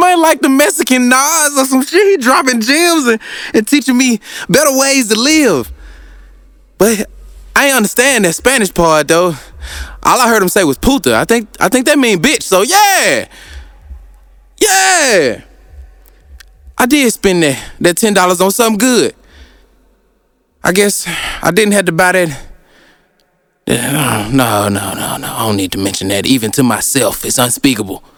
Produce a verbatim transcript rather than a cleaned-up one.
might like the Mexican Nas or some shit. He dropping gems and, and teaching me better ways to live. But I ain't understand that Spanish part though. All I heard him say was puta. I think I think that mean bitch. So yeah, yeah. I did spend that that ten dollars on something good. I guess I didn't have to buy that. No, no, no, no, no. I don't need to mention that. Even to myself, it's unspeakable.